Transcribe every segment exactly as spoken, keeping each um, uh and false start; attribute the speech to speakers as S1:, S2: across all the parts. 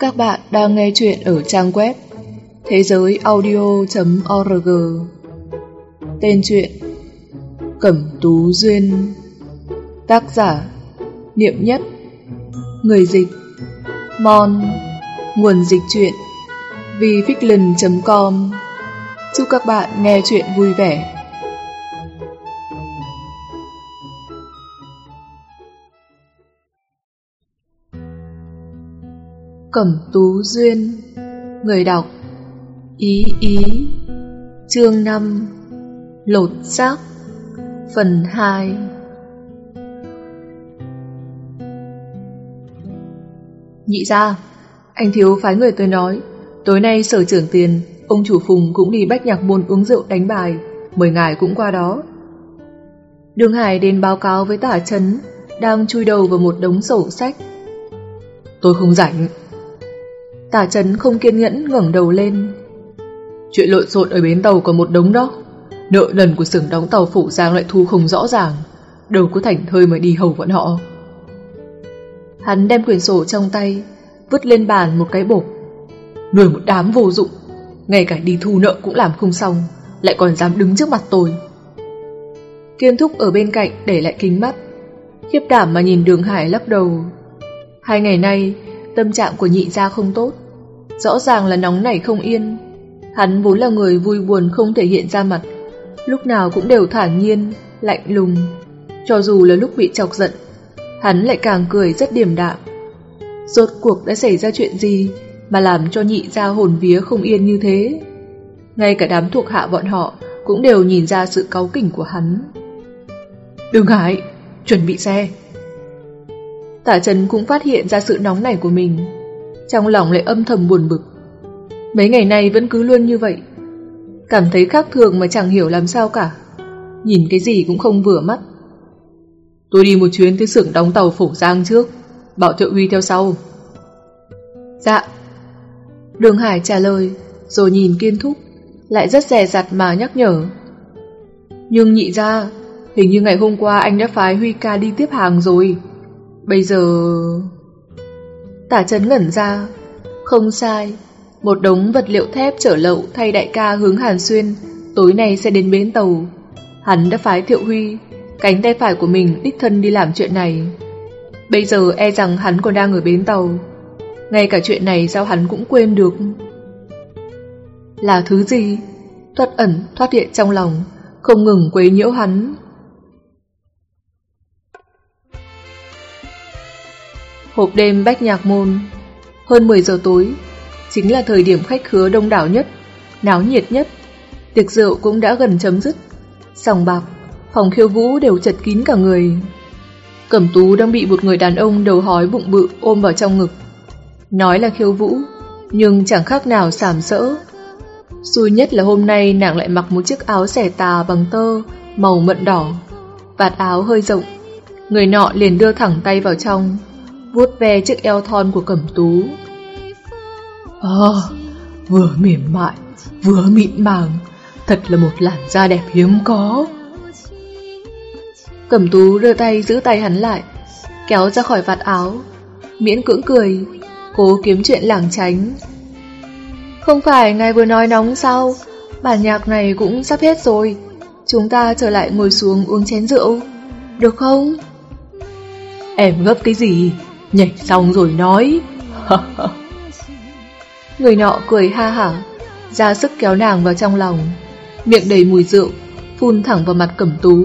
S1: Các bạn đang nghe chuyện ở trang web thế giới audio chấm org. Tên truyện Cẩm Tú Duyên. Tác giả Niệm Nhất. Người dịch Mon. Nguồn dịch truyện vifixlin chấm com. Chúc các bạn nghe chuyện vui vẻ. Cẩm Tú Duyên. Người đọc Ý Ý. Chương năm. Lột xác. Phần hai. Nhị gia, anh thiếu phái người tới nói tối nay sở trưởng Tiền, ông chủ Phùng cũng đi Bách Nhạc Môn uống rượu đánh bài, mời ngài cũng qua đó. Đường Hải đến báo cáo với Tả Chấn đang chui đầu vào một đống sổ sách. Tôi không rảnh. Tả Chấn không kiên nhẫn ngẩng đầu lên. Chuyện lộn xộn ở bến tàu còn một đống đó. Nợ nần của xưởng đóng tàu Phủ Giang lại thu không rõ ràng, đâu có thảnh thơi mà đi hầu bọn họ. Hắn đem quyển sổ trong tay vứt lên bàn một cái bộp. Nuôi một đám vô dụng, ngay cả đi thu nợ cũng làm không xong, lại còn dám đứng trước mặt tôi. Kiên Thúc ở bên cạnh để lại kính mắt, khiếp đảm mà nhìn Đường Hải lắc đầu. Hai ngày nay tâm trạng của nhị gia không tốt, rõ ràng là nóng nảy không yên. Hắn vốn là người vui buồn không thể hiện ra mặt, lúc nào cũng đều thản nhiên, lạnh lùng. Cho dù là lúc bị chọc giận, hắn lại càng cười rất điềm đạm. Rốt cuộc đã xảy ra chuyện gì mà làm cho nhị gia hồn vía không yên như thế? Ngay cả đám thuộc hạ bọn họ cũng đều nhìn ra sự cáu kỉnh của hắn. Đường Hải, chuẩn bị xe. Tả Trấn cũng phát hiện ra sự nóng nảy của mình, trong lòng lại âm thầm buồn bực. Mấy ngày nay vẫn cứ luôn như vậy, cảm thấy khác thường mà chẳng hiểu làm sao cả, nhìn cái gì cũng không vừa mắt. Tôi đi một chuyến tới xưởng đóng tàu Phủ Giang trước, bảo Thiệu Huy theo sau. Dạ. Đường Hải trả lời, rồi nhìn Kiên Thúc, lại rất dè dặt mà nhắc nhở. Nhưng nhị gia, hình như ngày hôm qua anh đã phái Huy ca đi tiếp hàng rồi. Bây giờ... Tả Trấn ngẩn ra. Không sai, một đống vật liệu thép chở lậu thay đại ca hướng Hàn Xuyên tối nay sẽ đến bến tàu. Hắn đã phái Thiệu Huy, cánh tay phải của mình, đích thân đi làm chuyện này. Bây giờ e rằng hắn còn đang ở bến tàu, ngay cả chuyện này sao hắn cũng quên được. Là thứ gì thoát ẩn thoát hiện trong lòng, không ngừng quấy nhiễu hắn. Hộp đêm Bách Nhạc Môn. Hơn mười giờ tối, chính là thời điểm khách khứa đông đảo nhất, náo nhiệt nhất. Tiệc rượu cũng đã gần chấm dứt. Sòng bạc, phòng khiêu vũ đều chật kín cả người. Cẩm Tú đang bị một người đàn ông đầu hói bụng bự ôm vào trong ngực. Nói là khiêu vũ, nhưng chẳng khác nào sàm sỡ. Xui nhất là hôm nay nàng lại mặc một chiếc áo xẻ tà bằng tơ màu mận đỏ, vạt áo hơi rộng. Người nọ liền đưa thẳng tay vào trong, vuốt ve chiếc eo thon của Cẩm Tú. Ờ, à, vừa mềm mại, vừa mịn màng, thật là một làn da đẹp hiếm có. Cẩm Tú đưa tay giữ tay hắn lại, kéo ra khỏi vạt áo, miễn cưỡng cười, cố kiếm chuyện lảng tránh. Không phải ngài vừa nói nóng sao? Bản nhạc này cũng sắp hết rồi, chúng ta trở lại ngồi xuống uống chén rượu, được không? Em gấp cái gì? Nhảy xong rồi nói. Người nọ cười ha hả, ra sức kéo nàng vào trong lòng, miệng đầy mùi rượu, phun thẳng vào mặt Cẩm Tú.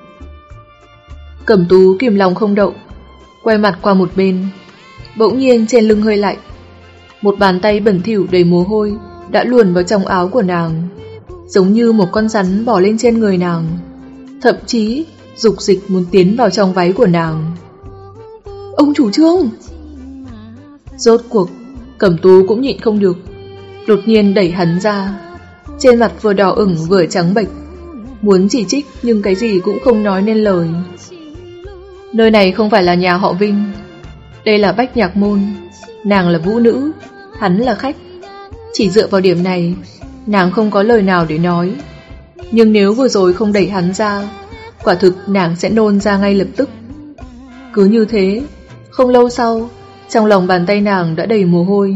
S1: Cẩm Tú kìm lòng không đậu, quay mặt qua một bên. Bỗng nhiên trên lưng hơi lạnh, một bàn tay bẩn thỉu đầy mồ hôi đã luồn vào trong áo của nàng, giống như một con rắn bò lên trên người nàng, thậm chí dục dịch muốn tiến vào trong váy của nàng. Ông chủ Trương! Rốt cuộc Cẩm Tú cũng nhịn không được, đột nhiên đẩy hắn ra. Trên mặt vừa đỏ ửng vừa trắng bệch, muốn chỉ trích nhưng cái gì cũng không nói nên lời. Nơi này không phải là nhà họ Vinh, đây là Bách Nhạc Môn. Nàng là vũ nữ, hắn là khách. Chỉ dựa vào điểm này, nàng không có lời nào để nói. Nhưng nếu vừa rồi không đẩy hắn ra, quả thực nàng sẽ nôn ra ngay lập tức. Cứ như thế, không lâu sau, Trong lòng bàn tay nàng đã đầy mồ hôi.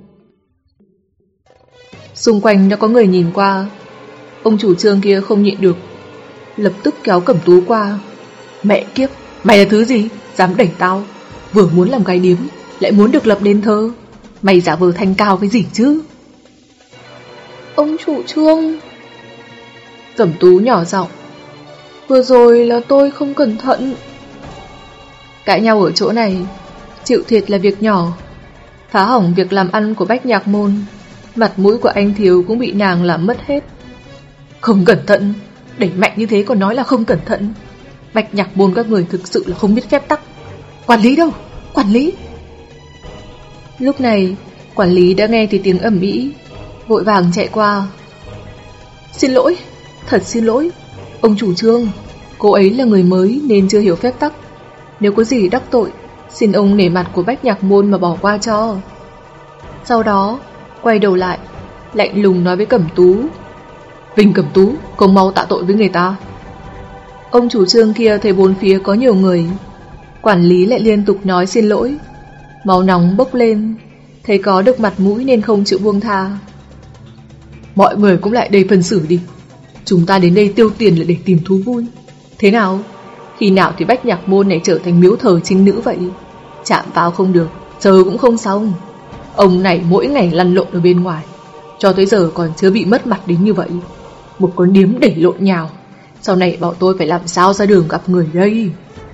S1: Xung quanh đã có người nhìn qua. Ông chủ Trương kia không nhịn được, lập tức kéo Cẩm Tú qua. Mẹ kiếp, mày là thứ gì? Dám đẩy tao? Vừa muốn làm gái điếm, lại muốn được lập đền thờ. Mày giả vờ thanh cao cái gì chứ?
S2: Ông chủ Trương.
S1: Cẩm Tú nhỏ giọng.
S2: Vừa rồi là tôi không cẩn thận.
S1: Cãi nhau ở chỗ này, chịu thiệt là việc nhỏ, phá hỏng việc làm ăn của Bách Nhạc Môn, mặt mũi của anh Thiếu cũng bị nàng làm mất hết. Không cẩn thận, đẩy mạnh như thế còn nói là không cẩn thận. Bách Nhạc Môn các người thực sự là không biết phép tắc. Quản lý đâu? Quản lý! Lúc này, quản lý đã nghe thấy tiếng ầm ĩ, vội vàng chạy qua. Xin lỗi, thật xin lỗi, ông chủ Trương, cô ấy là người mới nên chưa hiểu phép tắc. Nếu có gì đắc tội, xin ông nể mặt của Bách Nhạc Môn mà bỏ qua cho. Sau đó, quay đầu lại, lạnh lùng nói với Cẩm Tú. Vinh Cẩm Tú, không mau tạ tội với người ta. Ông chủ Trương kia thấy bốn phía có nhiều người, quản lý lại liên tục nói xin lỗi. Máu nóng bốc lên, thấy có được mặt mũi nên không chịu buông tha. Mọi người cũng lại đây phân xử đi. Chúng ta đến đây tiêu tiền là để tìm thú vui. Thế nào? Khi nào thì Bách Nhạc Môn này trở thành miếu thờ trinh nữ vậy? Chạm vào không được, chờ cũng không xong. Ông này mỗi ngày lăn lộn ở bên ngoài, cho tới giờ còn chưa bị mất mặt đến như vậy. Một con điếm đẩy lộn nhào, sau này bảo tôi phải làm sao ra đường gặp người đây.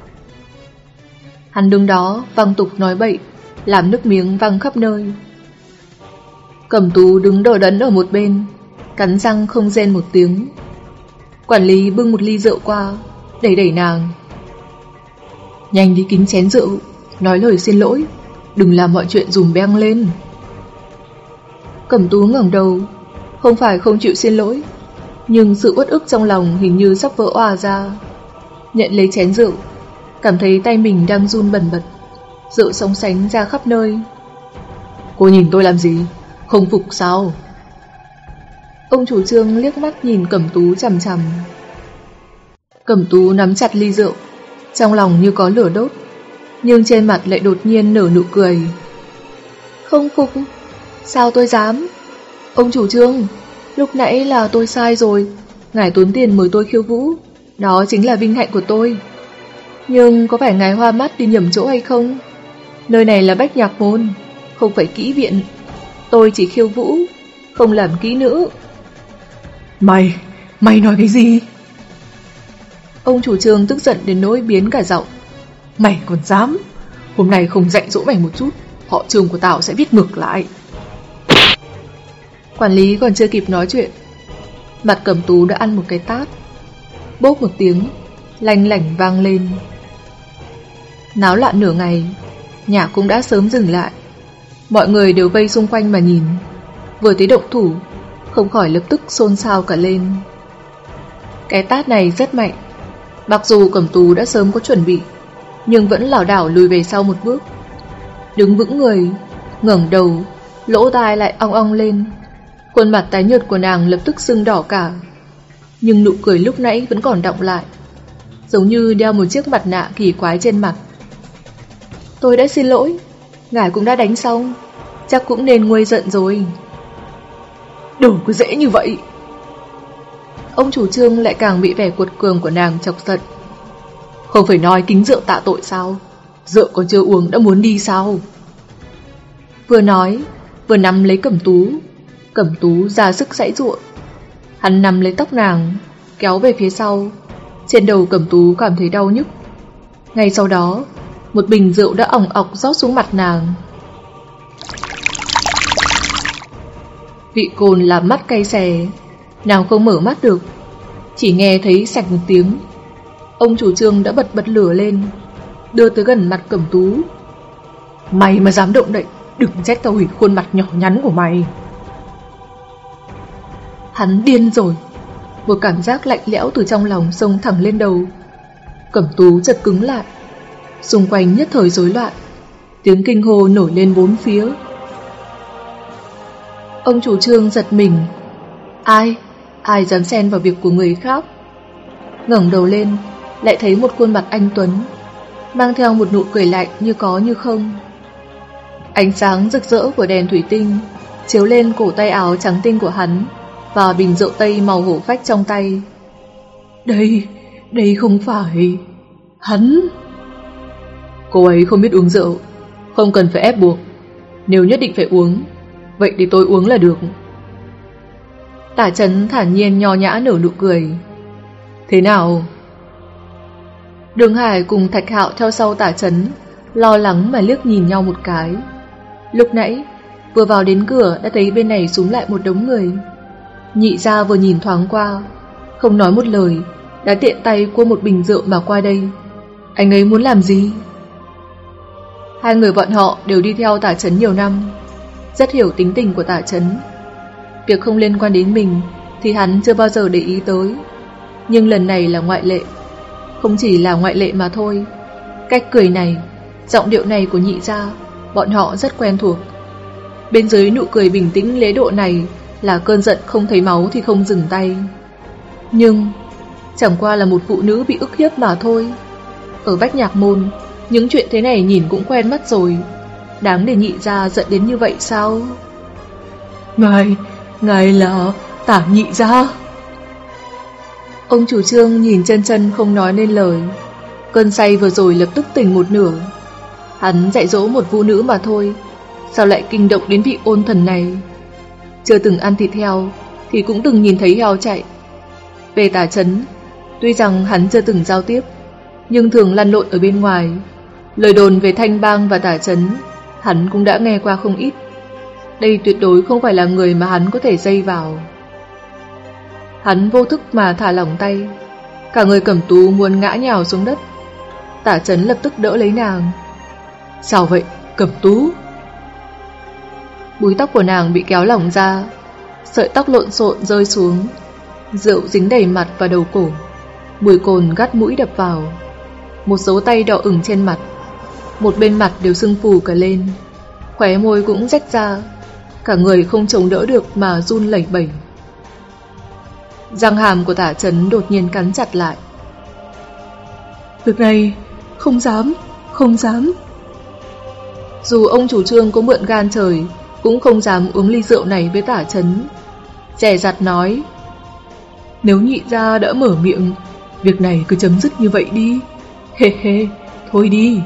S1: Hắn đứng đó văng tục nói bậy, làm nước miếng văng khắp nơi. Cẩm Tú đứng đờ đẫn ở một bên, cắn răng không rên một tiếng. Quản lý bưng một ly rượu qua, đẩy đẩy nàng. Nhanh đi kính chén rượu, nói lời xin lỗi, đừng làm mọi chuyện dùm beng lên. Cẩm Tú ngẩng đầu, không phải không chịu xin lỗi, nhưng sự uất ức trong lòng hình như sắp vỡ òa ra. Nhận lấy chén rượu, cảm thấy tay mình đang run bần bật, rượu sóng sánh ra khắp nơi. Cô nhìn tôi làm gì? Không phục sao? Ông chủ Trương liếc mắt nhìn Cẩm Tú chằm chằm. Cẩm Tú nắm chặt ly rượu, trong lòng như có lửa đốt, nhưng trên mặt lại đột nhiên nở nụ cười. Không phục? Sao tôi dám? Ông chủ Trương, lúc nãy là tôi sai rồi. Ngài tốn tiền mời tôi khiêu vũ, đó chính là vinh hạnh của tôi. Nhưng có phải ngài hoa mắt đi nhầm chỗ hay không? Nơi này là Bách Nhạc Môn, không phải kỹ viện. Tôi chỉ khiêu vũ, không làm kỹ nữ. Mày, mày nói cái gì? Ông chủ Trương tức giận đến nỗi biến cả giọng. Mày còn dám? Hôm nay không dạy dỗ mày một chút, họ Trương của tao sẽ viết ngược lại. Quản lý còn chưa kịp nói chuyện, mặt Cẩm Tú đã ăn một cái tát. Bốp một tiếng, lanh lảnh vang lên. Náo loạn nửa ngày, nhạc cũng đã sớm dừng lại. Mọi người đều vây xung quanh mà nhìn. Vừa thấy động thủ, không khỏi lập tức xôn xao cả lên. Cái tát này rất mạnh. Mặc dù Cẩm Tú đã sớm có chuẩn bị, nhưng vẫn lảo đảo lùi về sau một bước. Đứng vững người, ngẩng đầu, lỗ tai lại ong ong lên. Khuôn mặt tái nhợt của nàng lập tức sưng đỏ cả, nhưng nụ cười lúc nãy vẫn còn đọng lại, giống như đeo một chiếc mặt nạ kỳ quái trên mặt. Tôi đã xin lỗi, ngài cũng đã đánh xong, chắc cũng nên nguôi giận rồi. Đừng có dễ như vậy. Ông chủ Trương lại càng bị vẻ cuột cường của nàng chọc giận. Không phải nói kính rượu tạ tội sao? Rượu còn chưa uống đã muốn đi sao? Vừa nói, vừa nắm lấy Cẩm Tú. Cẩm Tú ra sức giãy giụa. Hắn nắm lấy tóc nàng, kéo về phía sau. Trên đầu Cẩm Tú cảm thấy đau nhức. Ngay sau đó, một bình rượu đã ỏng ọc rót xuống mặt nàng. Vị cồn làm mắt cay xè, nàng không mở mắt được, chỉ nghe thấy sạch một tiếng. Ông chủ Trương đã bật bật lửa lên, đưa tới gần mặt Cẩm Tú. Mày mà dám động đậy, đừng trách tao hủy khuôn mặt nhỏ nhắn của mày. Hắn điên rồi. Một cảm giác lạnh lẽo từ trong lòng xông thẳng lên đầu. Cẩm Tú chợt cứng lại. Xung quanh nhất thời rối loạn, tiếng kinh hô nổi lên bốn phía. Ông chủ Trương giật mình. Ai? Ai dám xen vào việc của người khác? Ngẩng đầu lên, lại thấy một khuôn mặt anh tuấn, mang theo một nụ cười lạnh như có như không. Ánh sáng rực rỡ của đèn thủy tinh chiếu lên cổ tay áo trắng tinh của hắn và bình rượu tây màu hổ phách trong tay.
S2: Đây, đây không phải... Hắn...
S1: Cô ấy không biết uống rượu, không cần phải ép buộc. Nếu nhất định phải uống, vậy để tôi uống là được. Tả Chấn thản nhiên nho nhã nở nụ cười. Thế nào? Đường Hải cùng Thạch Hạo theo sau Tả Chấn, lo lắng mà liếc nhìn nhau một cái. Lúc nãy vừa vào đến cửa đã thấy bên này xúm lại một đống người. Nhị gia vừa nhìn thoáng qua, không nói một lời, đã tiện tay cua một bình rượu mà qua đây. Anh ấy muốn làm gì? Hai người bọn họ đều đi theo Tả Chấn nhiều năm, rất hiểu tính tình của Tả Chấn. Việc không liên quan đến mình thì hắn chưa bao giờ để ý tới, nhưng lần này là ngoại lệ. Không chỉ là ngoại lệ mà thôi, cách cười này, giọng điệu này của nhị gia, bọn họ rất quen thuộc. Bên dưới nụ cười bình tĩnh lễ độ này là cơn giận không thấy máu thì không dừng tay. Nhưng chẳng qua là một phụ nữ bị ức hiếp mà thôi. Ở Bách Nhạc Môn, những chuyện thế này nhìn cũng quen mắt rồi, đáng để nhị gia giận đến như vậy sao?
S2: Ngài, ngài là Tả nhị gia.
S1: Ông chủ Trương nhìn chân chân không nói nên lời. Cơn say vừa rồi lập tức tỉnh một nửa. Hắn dạy dỗ một phụ nữ mà thôi, sao lại kinh động đến vị ôn thần này? Chưa từng ăn thịt heo thì cũng từng nhìn thấy heo chạy. Về Tả Chấn, tuy rằng hắn chưa từng giao tiếp, nhưng thường lăn lộn ở bên ngoài. Lời đồn về Thanh Bang và Tả Chấn hắn cũng đã nghe qua không ít. Đây tuyệt đối không phải là người mà hắn có thể dây vào. Hắn vô thức mà thả lỏng tay, cả người Cẩm Tú muốn ngã nhào xuống đất. Tả Chấn lập tức đỡ lấy nàng.
S2: Sao vậy, Cẩm Tú?
S1: Búi tóc của nàng bị kéo lỏng ra, sợi tóc lộn xộn rơi xuống, rượu dính đầy mặt và đầu cổ, mùi cồn gắt mũi đập vào. Một dấu tay đỏ ửng trên mặt, một bên mặt đều sưng phù cả lên, khóe môi cũng rách ra, cả người không chống đỡ được mà run lẩy bẩy. Răng hàm của Tả Chấn đột nhiên cắn chặt lại.
S2: Việc này không dám, không dám.
S1: Dù ông chủ Trương có mượn gan trời, cũng không dám uống ly rượu này với Tả Chấn. Dè dặt nói,
S2: nếu nhị gia đã mở miệng, việc này cứ chấm dứt như vậy đi. Hê hê, thôi đi.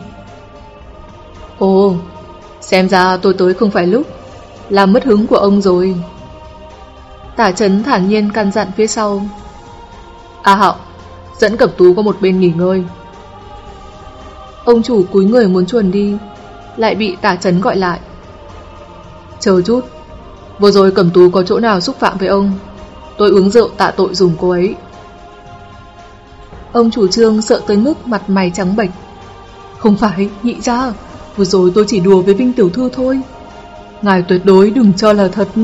S1: Ồ, xem ra tôi tới không phải lúc, làm mất hứng của ông rồi. Tả Chấn thản nhiên căn dặn phía sau. A Hạo, dẫn Cẩm Tú qua một bên nghỉ ngơi. Ông chủ cúi người muốn chuồn đi, lại bị Tả Chấn gọi lại. Chờ chút, vừa rồi Cẩm Tú có chỗ nào xúc phạm với ông, tôi uống rượu tạ tội dùng cô ấy. Ông chủ Trương sợ tới mức mặt mày trắng bệch.
S2: Không phải, nhị gia, vừa rồi tôi chỉ đùa với Vinh tiểu thư thôi. Ngài tuyệt đối đừng cho là thật.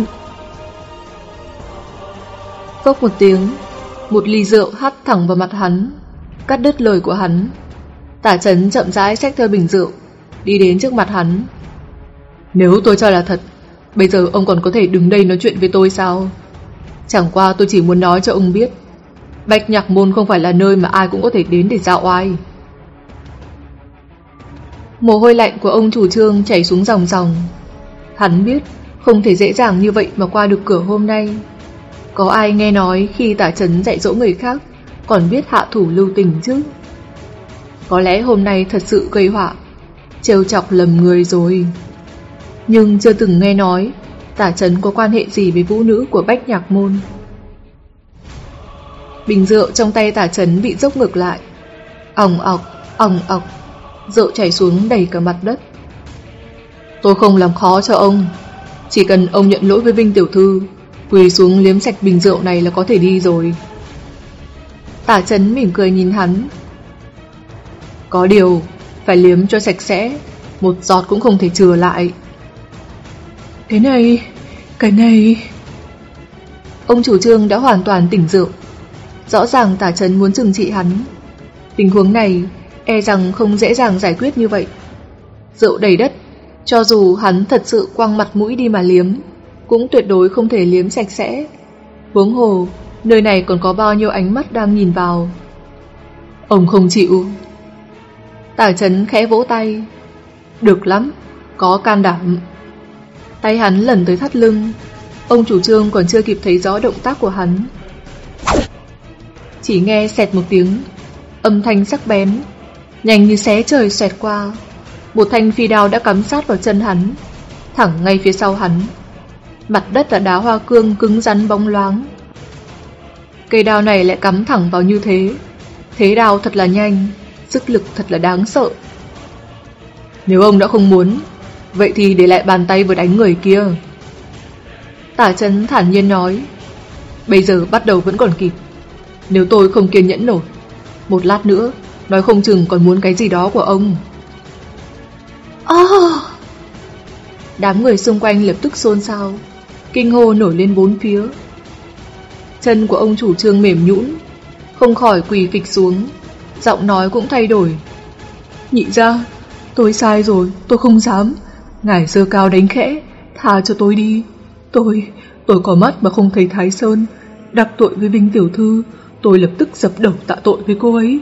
S1: Phốc một tiếng, một ly rượu hắt thẳng vào mặt hắn, cắt đứt lời của hắn. Tả Chấn chậm rãi xách theo bình rượu, đi đến trước mặt hắn. Nếu tôi cho là thật, bây giờ ông còn có thể đứng đây nói chuyện với tôi sao? Chẳng qua tôi chỉ muốn nói cho ông biết, Bách Nhạc Môn không phải là nơi mà ai cũng có thể đến để dạo oai. Mồ hôi lạnh của ông chủ Trương chảy xuống ròng ròng. Hắn biết không thể dễ dàng như vậy mà qua được cửa hôm nay. Có ai nghe nói khi Tả Chấn dạy dỗ người khác còn biết hạ thủ lưu tình chứ? Có lẽ hôm nay thật sự gây họa, trêu chọc lầm người rồi. Nhưng chưa từng nghe nói Tả Chấn có quan hệ gì với vũ nữ của Bách Nhạc Môn. Bình rượu trong tay Tả Chấn bị dốc ngược lại, òng ọc, òng ọc, rượu chảy xuống đầy cả mặt đất. Tôi không làm khó cho ông, chỉ cần ông nhận lỗi với Vinh tiểu thư, quỳ xuống liếm sạch bình rượu này là có thể đi rồi. Tả Chấn mỉm cười nhìn hắn. Có điều, phải liếm cho sạch sẽ, một giọt cũng không thể chừa lại.
S2: Thế này, cái này...
S1: Ông chủ Trương đã hoàn toàn tỉnh rượu. Rõ ràng Tả Chấn muốn trừng trị hắn. Tình huống này e rằng không dễ dàng giải quyết như vậy. Rượu đầy đất, cho dù hắn thật sự quăng mặt mũi đi mà liếm, cũng tuyệt đối không thể liếm sạch sẽ. Huống hồ, nơi này còn có bao nhiêu ánh mắt đang nhìn vào.
S2: Ông không chịu.
S1: Tả Chấn khẽ vỗ tay. Được lắm, có can đảm. Tay hắn lần tới thắt lưng. Ông chủ Trương còn chưa kịp thấy rõ động tác của hắn, chỉ nghe xẹt một tiếng, âm thanh sắc bén, nhanh như xé trời xoẹt qua. Một thanh phi đao đã cắm sát vào chân hắn, thẳng ngay phía sau hắn. Mặt đất là đá hoa cương cứng rắn bóng loáng. Cây đao này lại cắm thẳng vào như thế. Thế đao thật là nhanh, sức lực thật là đáng sợ. Nếu ông đã không muốn, vậy thì để lại bàn tay vừa đánh người kia. Tả Chấn thản nhiên nói. Bây giờ bắt đầu vẫn còn kịp. Nếu tôi không kiên nhẫn nổi, một lát nữa nói không chừng còn muốn cái gì đó của ông. Oh! Đám người xung quanh lập tức xôn xao, kinh hô nổi lên bốn phía. Chân của ông chủ Trương mềm nhũn, không khỏi quỳ phịch xuống, giọng nói cũng thay đổi. Nhị gia, tôi sai rồi, tôi không dám. Ngài giơ cao đánh khẽ, tha cho tôi đi. Tôi, tôi có mắt mà không thấy Thái Sơn, đắc tội với Vinh tiểu thư, tôi lập tức dập đầu tạ tội với cô ấy.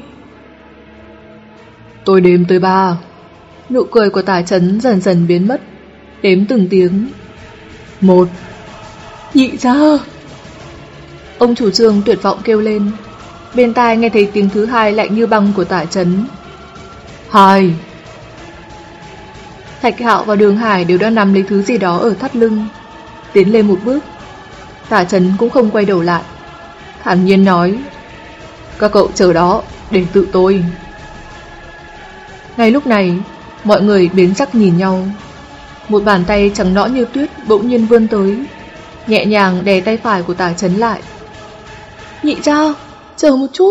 S1: Tôi đếm tới ba. Nụ cười của Tả Chấn dần dần biến mất, đếm từng tiếng. Một. Nhị gia. Ông chủ Trương tuyệt vọng kêu lên. Bên tai nghe thấy tiếng thứ hai lạnh như băng của Tả Chấn. Hai. Thạch Hạo và Đường Hải đều đã nắm lấy thứ gì đó ở thắt lưng, tiến lên một bước. Tả Chấn cũng không quay đầu lại, thản nhiên nói. Các cậu chờ đó, để tự tôi. Ngay lúc này, mọi người biến sắc nhìn nhau. Một bàn tay trắng nõn như tuyết bỗng nhiên vươn tới, nhẹ nhàng đè tay phải của Tả Chấn lại. Nhị gia, chờ một chút.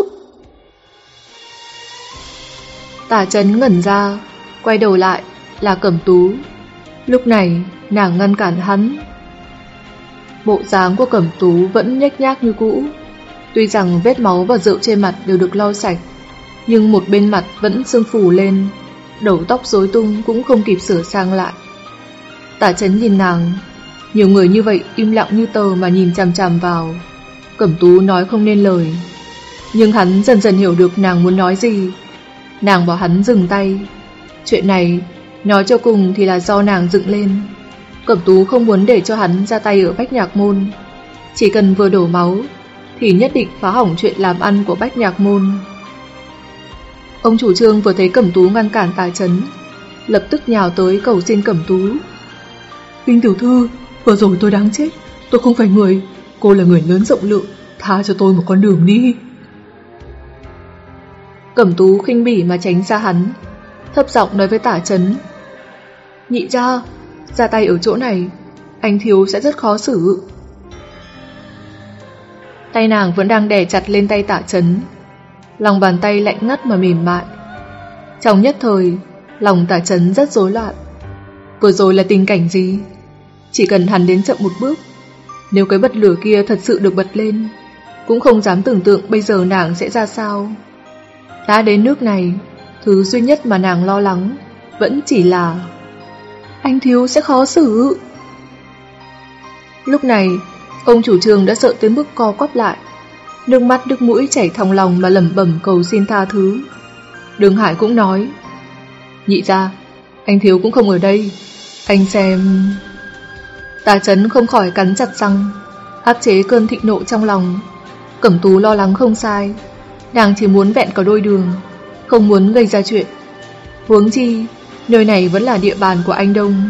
S1: Tả Chấn ngẩn ra, quay đầu lại là Cẩm Tú. Lúc này nàng ngăn cản hắn. Bộ dáng của Cẩm Tú vẫn nhếch nhác như cũ. Tuy rằng vết máu và rượu trên mặt đều được lau sạch, nhưng một bên mặt vẫn sưng phù lên, đầu tóc rối tung cũng không kịp sửa sang lại. Tả Chấn nhìn nàng, nhiều người như vậy im lặng như tờ mà nhìn chằm chằm vào. Cẩm Tú nói không nên lời, nhưng hắn dần dần hiểu được nàng muốn nói gì. Nàng bảo hắn dừng tay. Chuyện này nói cho cùng thì là do nàng dựng lên. Cẩm Tú không muốn để cho hắn ra tay ở Bách Nhạc Môn. Chỉ cần vừa đổ máu thì nhất định phá hỏng chuyện làm ăn của Bách Nhạc Môn. Ông chủ Trương vừa thấy Cẩm Tú ngăn cản Tả Chấn, lập tức nhào tới cầu xin Cẩm Tú. Vinh tiểu thư, vừa rồi tôi đáng chết. Tôi không phải người, cô là người lớn rộng lượng, tha cho tôi một con đường đi. Cẩm Tú khinh bỉ mà tránh xa hắn, thấp giọng nói với Tả Chấn. Nhị gia, ra tay ở chỗ này, anh thiếu sẽ rất khó xử. Tay nàng vẫn đang đè chặt lên tay Tả Chấn, lòng bàn tay lạnh ngắt mà mềm mại. Trong nhất thời, lòng Tả Chấn rất rối loạn. Vừa rồi là tình cảnh gì? Chỉ cần hắn đến chậm một bước, nếu cái bật lửa kia thật sự được bật lên, cũng không dám tưởng tượng bây giờ nàng sẽ ra sao. Đã đến nước này, thứ duy nhất mà nàng lo lắng vẫn chỉ là anh thiếu sẽ khó xử. Lúc này, ông chủ Trương đã sợ tới mức co quắp lại, nước mắt nước mũi chảy thòng lòng mà lẩm bẩm cầu xin tha thứ. Đường Hải cũng nói. Nhị gia, anh thiếu cũng không ở đây, anh xem. Tả Chấn không khỏi cắn chặt răng, áp chế cơn thịnh nộ trong lòng. Cẩm Tú lo lắng không sai, nàng chỉ muốn vẹn có đôi đường, không muốn gây ra chuyện. Huống chi nơi này vẫn là địa bàn của anh Đông.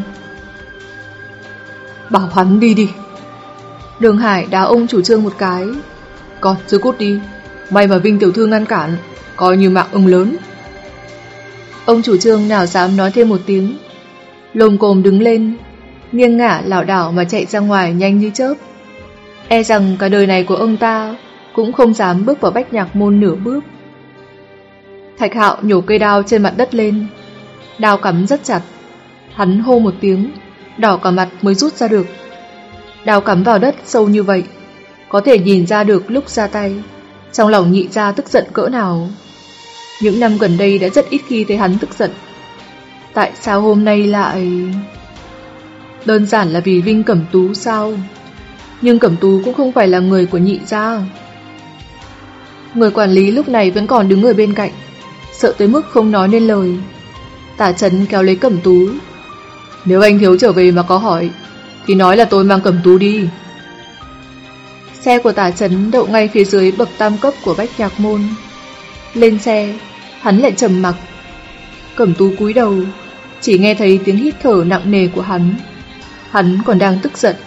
S1: Bảo hắn đi đi. Đường Hải đá ông chủ Trương một cái. Con cứ cút đi, may mà Vinh tiểu thư ngăn cản, coi như mạng ông lớn. Ông chủ Trương nào dám nói thêm một tiếng, lồm cồm đứng lên, nghiêng ngả lảo đảo mà chạy ra ngoài nhanh như chớp. E rằng cả đời này của ông ta cũng không dám bước vào Bách Nhạc Môn nửa bước. Thạch Hạo nhổ cây đao trên mặt đất lên, đao cắm rất chặt. Hắn hô một tiếng, đỏ cả mặt mới rút ra được. Đao cắm vào đất sâu như vậy, có thể nhìn ra được lúc ra tay trong lòng nhị gia tức giận cỡ nào. Những năm gần đây đã rất ít khi thấy hắn tức giận. Tại sao hôm nay lại... Đơn giản là vì Vinh Cẩm Tú sao? Nhưng Cẩm Tú cũng không phải là người của nhị gia. Người quản lý lúc này vẫn còn đứng ở bên cạnh, sợ tới mức không nói nên lời. Tả Chấn kéo lấy Cẩm Tú.
S2: Nếu anh Thiếu trở về mà có hỏi thì nói là tôi mang Cẩm Tú đi.
S1: Xe của Tả Chấn đậu ngay phía dưới bậc tam cấp của Bách Nhạc Môn. Lên xe, hắn lại trầm mặc. Cẩm Tú cúi đầu, chỉ nghe thấy tiếng hít thở nặng nề của hắn. Hắn còn đang tức giận.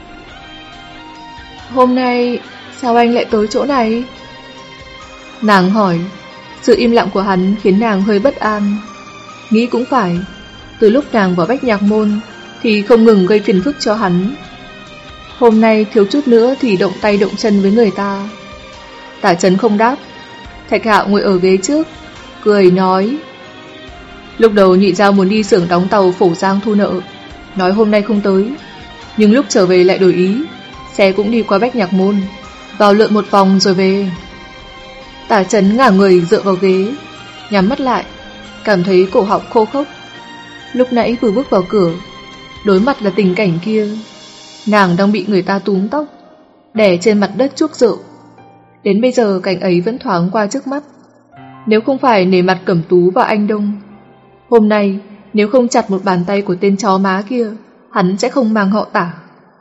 S1: Hôm nay sao anh lại tới chỗ này? Nàng hỏi. Sự im lặng của hắn khiến nàng hơi bất an. Nghĩ cũng phải, từ lúc nàng vào Bách Nhạc Môn thì không ngừng gây phiền phức cho hắn. Hôm nay thiếu chút nữa thì động tay động chân với người ta. Tả Chấn không đáp. Thạch Hạo ngồi ở ghế trước, cười nói: Lúc đầu nhị gia muốn đi xưởng đóng tàu Phổ Giang thu nợ, nói hôm nay không tới, nhưng lúc trở về lại đổi ý, xe cũng đi qua Bách Nhạc Môn, vào lượn một vòng rồi về. Tả Chấn ngả người dựa vào ghế, nhắm mắt lại, cảm thấy cổ họng khô khốc. Lúc nãy vừa bước vào cửa, đối mặt là tình cảnh kia. Nàng đang bị người ta túm tóc, đè trên mặt đất chuốc rượu. Đến bây giờ cảnh ấy vẫn thoáng qua trước mắt. Nếu không phải nể mặt Cẩm Tú và anh Đông, hôm nay nếu không chặt một bàn tay của tên chó má kia, hắn sẽ không mang họ Tả.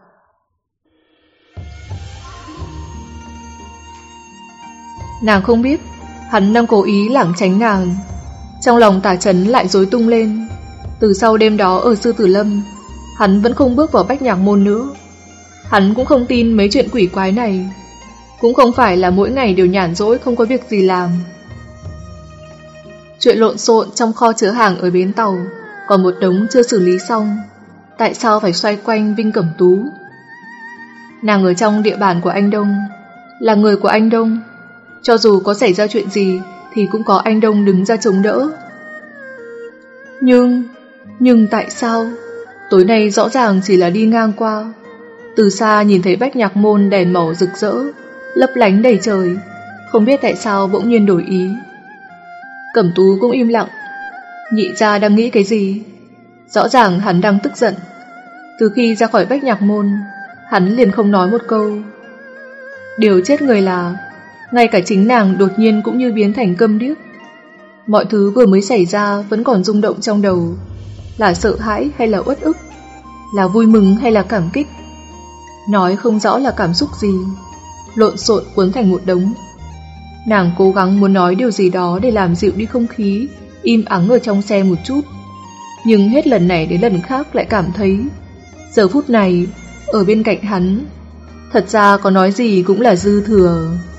S1: Nàng không biết hắn đang cố ý lảng tránh nàng. Trong lòng Tả Chấn lại rối tung lên. Từ sau đêm đó ở Sư Tử Lâm, hắn vẫn không bước vào Bách Nhạc Môn nữa. Hắn cũng không tin mấy chuyện quỷ quái này. Cũng không phải là mỗi ngày đều nhàn rỗi không có việc gì làm. Chuyện lộn xộn trong kho chứa hàng ở bến tàu còn một đống chưa xử lý xong. Tại sao phải xoay quanh Vinh Cẩm Tú? Nàng ở trong địa bàn của anh Đông, là người của anh Đông. Cho dù có xảy ra chuyện gì thì cũng có anh Đông đứng ra chống đỡ. Nhưng, nhưng tại sao? Tối nay rõ ràng chỉ là đi ngang qua. Từ xa nhìn thấy Bách Nhạc Môn đèn màu rực rỡ, lấp lánh đầy trời. Không biết tại sao bỗng nhiên đổi ý. Cẩm Tú cũng im lặng. Nhị gia đang nghĩ cái gì? Rõ ràng hắn đang tức giận. Từ khi ra khỏi Bách Nhạc Môn, hắn liền không nói một câu. Điều chết người là ngay cả chính nàng đột nhiên cũng như biến thành câm điếc. Mọi thứ vừa mới xảy ra vẫn còn rung động trong đầu. Là sợ hãi hay là uất ức, là vui mừng hay là cảm kích, nói không rõ là cảm xúc gì, lộn xộn cuốn thành một đống. Nàng cố gắng muốn nói điều gì đó để làm dịu đi không khí im ắng ở trong xe một chút, nhưng hết lần này đến lần khác lại cảm thấy giờ phút này ở bên cạnh hắn, thật ra có nói gì cũng là dư thừa.